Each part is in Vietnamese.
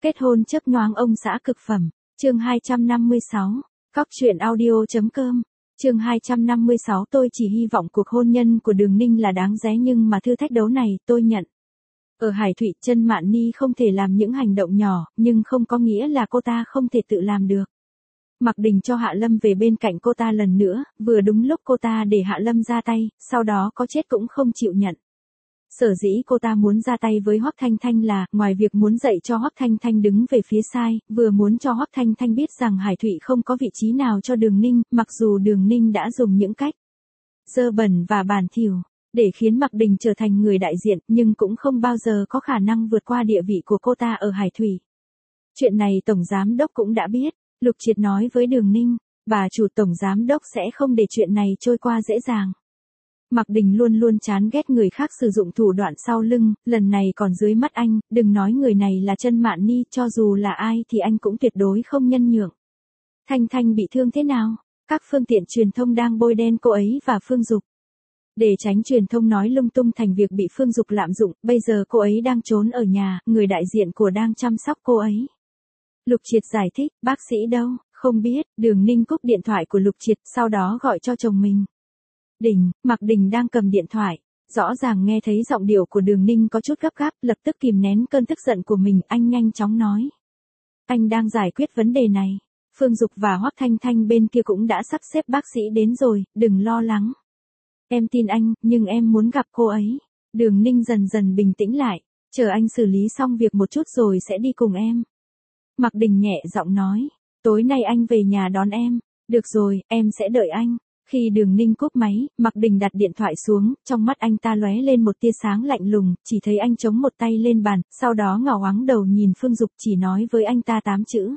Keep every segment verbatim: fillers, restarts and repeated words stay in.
Kết hôn chớp nhoáng ông xã cực phẩm. Chương hai trăm năm mươi sáu. Cóc truyện audio.com. Chương hai trăm năm mươi sáu. Tôi chỉ hy vọng cuộc hôn nhân của Đường Ninh là đáng giá, nhưng mà thử thách đấu này tôi nhận. Ở Hải Thụy, Chân Mạn Ni không thể làm những hành động nhỏ, nhưng không có nghĩa là cô ta không thể tự làm được. Mạc Đình cho Hạ Lâm về bên cạnh cô ta lần nữa, vừa đúng lúc cô ta để Hạ Lâm ra tay, sau đó có chết cũng không chịu nhận. Sở dĩ cô ta muốn ra tay với Hoắc Thanh Thanh là, ngoài việc muốn dạy cho Hoắc Thanh Thanh đứng về phía sai, vừa muốn cho Hoắc Thanh Thanh biết rằng Hải Thụy không có vị trí nào cho Đường Ninh, mặc dù Đường Ninh đã dùng những cách dơ bẩn và bẩn thỉu để khiến Mạc Đình trở thành người đại diện, nhưng cũng không bao giờ có khả năng vượt qua địa vị của cô ta ở Hải Thụy. Chuyện này Tổng Giám Đốc cũng đã biết. Lục Triệt nói với Đường Ninh, bà chủ Tổng Giám Đốc sẽ không để chuyện này trôi qua dễ dàng. Mạc Đình luôn luôn chán ghét người khác sử dụng thủ đoạn sau lưng, lần này còn dưới mắt anh, đừng nói người này là Chân Mạn Ni, cho dù là ai thì anh cũng tuyệt đối không nhân nhượng. Thanh Thanh bị thương thế nào? Các phương tiện truyền thông đang bôi đen cô ấy và Phương Dục. Để tránh truyền thông nói lung tung thành việc bị Phương Dục lạm dụng, bây giờ cô ấy đang trốn ở nhà, người đại diện của đang chăm sóc cô ấy. Lục Triệt giải thích, bác sĩ đâu, không biết. Đường Ninh cúp điện thoại của Lục Triệt, sau đó gọi cho chồng mình. Đình, Mạc Đình đang cầm điện thoại, rõ ràng nghe thấy giọng điệu của Đường Ninh có chút gấp gáp, lập tức kìm nén cơn tức giận của mình, anh nhanh chóng nói. Anh đang giải quyết vấn đề này. Phương Dục và Hoắc Thanh Thanh bên kia cũng đã sắp xếp bác sĩ đến rồi, đừng lo lắng. Em tin anh, nhưng em muốn gặp cô ấy. Đường Ninh dần dần bình tĩnh lại, chờ anh xử lý xong việc một chút rồi sẽ đi cùng em. Mạc Đình nhẹ giọng nói, tối nay anh về nhà đón em. Được rồi, em sẽ đợi anh. Khi Đường Ninh cúp máy, Mạc Đình đặt điện thoại xuống, trong mắt anh ta lóe lên một tia sáng lạnh lùng, chỉ thấy anh chống một tay lên bàn, sau đó ngẩng ngoáng đầu nhìn Phương Dục, chỉ nói với anh ta tám chữ.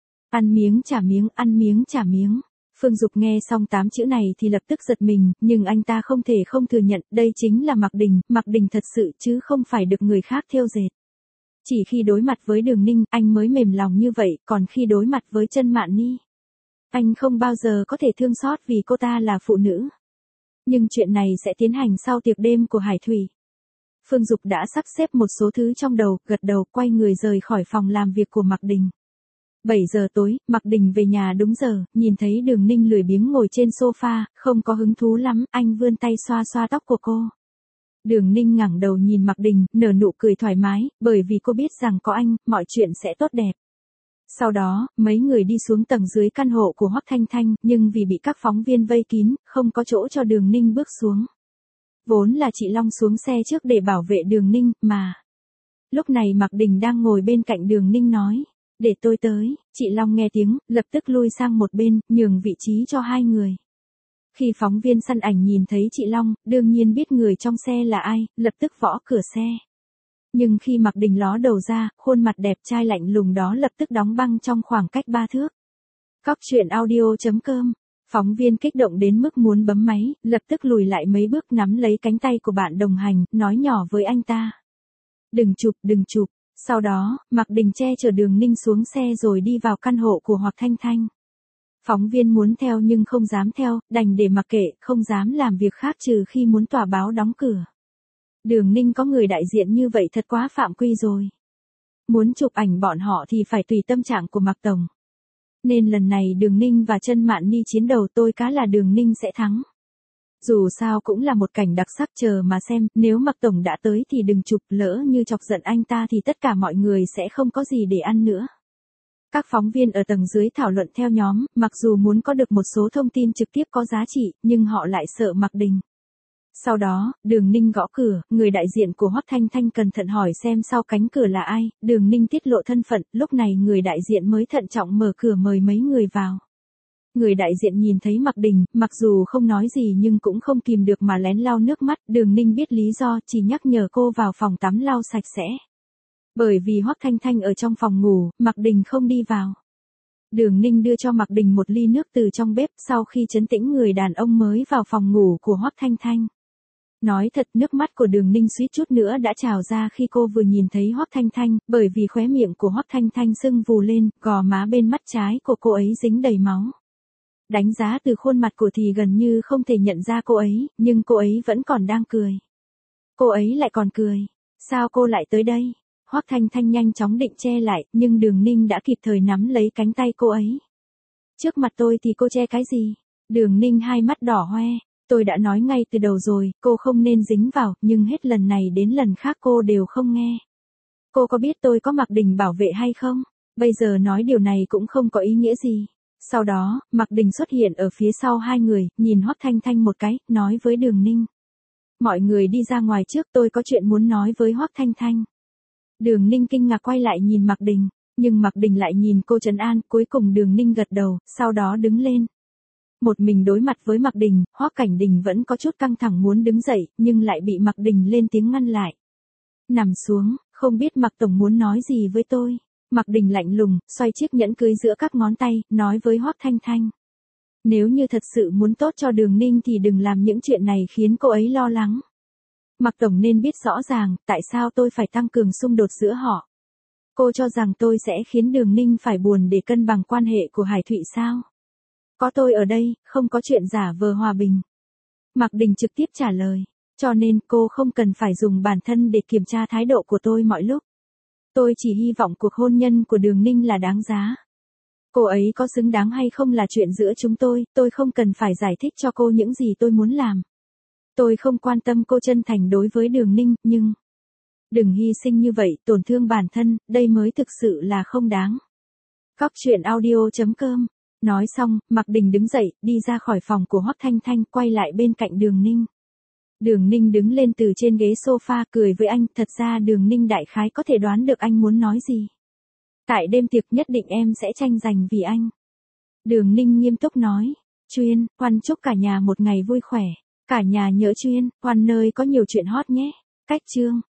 Ăn miếng trả miếng, ăn miếng trả miếng. Phương Dục nghe xong tám chữ này thì lập tức giật mình, nhưng anh ta không thể không thừa nhận, đây chính là Mạc Đình, Mạc Đình thật sự chứ không phải được người khác thêu dệt. Chỉ khi đối mặt với Đường Ninh, anh mới mềm lòng như vậy, còn khi đối mặt với Chân Mạn Ni, anh không bao giờ có thể thương xót vì cô ta là phụ nữ. Nhưng chuyện này sẽ tiến hành sau tiệc đêm của Hải Thụy. Phương Dục đã sắp xếp một số thứ trong đầu, gật đầu, quay người rời khỏi phòng làm việc của Mạc Đình. bảy giờ tối, Mạc Đình về nhà đúng giờ, nhìn thấy Đường Ninh lười biếng ngồi trên sofa, không có hứng thú lắm, anh vươn tay xoa xoa tóc của cô. Đường Ninh ngẩng đầu nhìn Mạc Đình, nở nụ cười thoải mái, bởi vì cô biết rằng có anh, mọi chuyện sẽ tốt đẹp. Sau đó, mấy người đi xuống tầng dưới căn hộ của Hoắc Thanh Thanh, nhưng vì bị các phóng viên vây kín, không có chỗ cho Đường Ninh bước xuống. Vốn là chị Long xuống xe trước để bảo vệ Đường Ninh, mà. Lúc này Mạc Đình đang ngồi bên cạnh Đường Ninh nói, để tôi tới. Chị Long nghe tiếng, lập tức lui sang một bên, nhường vị trí cho hai người. Khi phóng viên săn ảnh nhìn thấy chị Long, đương nhiên biết người trong xe là ai, lập tức võ cửa xe. Nhưng khi Mạc Đình ló đầu ra, khuôn mặt đẹp trai lạnh lùng đó lập tức đóng băng trong khoảng cách ba thước. Cóc truyện audio.com. Phóng viên kích động đến mức muốn bấm máy, lập tức lùi lại mấy bước nắm lấy cánh tay của bạn đồng hành, nói nhỏ với anh ta. Đừng chụp, đừng chụp. Sau đó, Mạc Đình che chở Đường Ninh xuống xe rồi đi vào căn hộ của Hoắc Thanh Thanh. Phóng viên muốn theo nhưng không dám theo, đành để mặc kệ, không dám làm việc khác trừ khi muốn tòa báo đóng cửa. Đường Ninh có người đại diện như vậy thật quá phạm quy rồi. Muốn chụp ảnh bọn họ thì phải tùy tâm trạng của Mạc Tổng. Nên lần này Đường Ninh và Chân Mạn Ni chiến đầu, tôi cá là Đường Ninh sẽ thắng. Dù sao cũng là một cảnh đặc sắc, chờ mà xem, nếu Mạc Tổng đã tới thì đừng chụp, lỡ như chọc giận anh ta thì tất cả mọi người sẽ không có gì để ăn nữa. Các phóng viên ở tầng dưới thảo luận theo nhóm, mặc dù muốn có được một số thông tin trực tiếp có giá trị, nhưng họ lại sợ Mạc Đình. Sau đó, Đường Ninh gõ cửa, người đại diện của Hoắc Thanh Thanh cẩn thận hỏi xem sau cánh cửa là ai, Đường Ninh tiết lộ thân phận, lúc này người đại diện mới thận trọng mở cửa mời mấy người vào. Người đại diện nhìn thấy Mạc Đình, mặc dù không nói gì nhưng cũng không kìm được mà lén lau nước mắt, Đường Ninh biết lý do, chỉ nhắc nhở cô vào phòng tắm lau sạch sẽ. Bởi vì Hoắc Thanh Thanh ở trong phòng ngủ, Mạc Đình không đi vào. Đường Ninh đưa cho Mạc Đình một ly nước từ trong bếp, sau khi trấn tĩnh người đàn ông mới vào phòng ngủ của Hoắc Thanh Thanh. Nói thật, nước mắt của Đường Ninh suýt chút nữa đã trào ra khi cô vừa nhìn thấy Hoắc Thanh Thanh, bởi vì khóe miệng của Hoắc Thanh Thanh sưng vù lên, gò má bên mắt trái của cô ấy dính đầy máu. Đánh giá từ khuôn mặt của thì gần như không thể nhận ra cô ấy, nhưng cô ấy vẫn còn đang cười. Cô ấy lại còn cười. Sao cô lại tới đây? Hoắc Thanh Thanh nhanh chóng định che lại, nhưng Đường Ninh đã kịp thời nắm lấy cánh tay cô ấy. Trước mặt tôi thì cô che cái gì? Đường Ninh hai mắt đỏ hoe. Tôi đã nói ngay từ đầu rồi, cô không nên dính vào, nhưng hết lần này đến lần khác cô đều không nghe. Cô có biết tôi có Mạc Đình bảo vệ hay không? Bây giờ nói điều này cũng không có ý nghĩa gì. Sau đó, Mạc Đình xuất hiện ở phía sau hai người, nhìn Hoắc Thanh Thanh một cái, nói với Đường Ninh. Mọi người đi ra ngoài trước, tôi có chuyện muốn nói với Hoắc Thanh Thanh. Đường Ninh kinh ngạc quay lại nhìn Mạc Đình, nhưng Mạc Đình lại nhìn cô trấn an, cuối cùng Đường Ninh gật đầu, sau đó đứng lên. Một mình đối mặt với Mạc Đình, Hoắc Cảnh Đình vẫn có chút căng thẳng muốn đứng dậy, nhưng lại bị Mạc Đình lên tiếng ngăn lại. Nằm xuống, không biết Mạc Tổng muốn nói gì với tôi. Mạc Đình lạnh lùng, xoay chiếc nhẫn cưới giữa các ngón tay, nói với Hoắc Thanh Thanh. Nếu như thật sự muốn tốt cho Đường Ninh thì đừng làm những chuyện này khiến cô ấy lo lắng. Mạc Tổng nên biết rõ ràng, tại sao tôi phải tăng cường xung đột giữa họ. Cô cho rằng tôi sẽ khiến Đường Ninh phải buồn để cân bằng quan hệ của Hải Thụy sao? Có tôi ở đây, không có chuyện giả vờ hòa bình. Mạc Đình trực tiếp trả lời, cho nên cô không cần phải dùng bản thân để kiểm tra thái độ của tôi mọi lúc. Tôi chỉ hy vọng cuộc hôn nhân của Đường Ninh là đáng giá. Cô ấy có xứng đáng hay không là chuyện giữa chúng tôi, tôi không cần phải giải thích cho cô những gì tôi muốn làm. Tôi không quan tâm cô chân thành đối với Đường Ninh, nhưng... Đừng hy sinh như vậy, tổn thương bản thân, đây mới thực sự là không đáng. Góc truyện audio chấm com. Nói xong, Mạc Đình đứng dậy, đi ra khỏi phòng của Hoắc Thanh Thanh, quay lại bên cạnh Đường Ninh. Đường Ninh đứng lên từ trên ghế sofa, cười với anh, thật ra Đường Ninh đại khái có thể đoán được anh muốn nói gì. Tại đêm tiệc nhất định em sẽ tranh giành vì anh. Đường Ninh nghiêm túc nói, Chuyên, Hoan chúc cả nhà một ngày vui khỏe. Cả nhà nhớ Chuyên, Hoan nơi có nhiều chuyện hot nhé. Cách chương.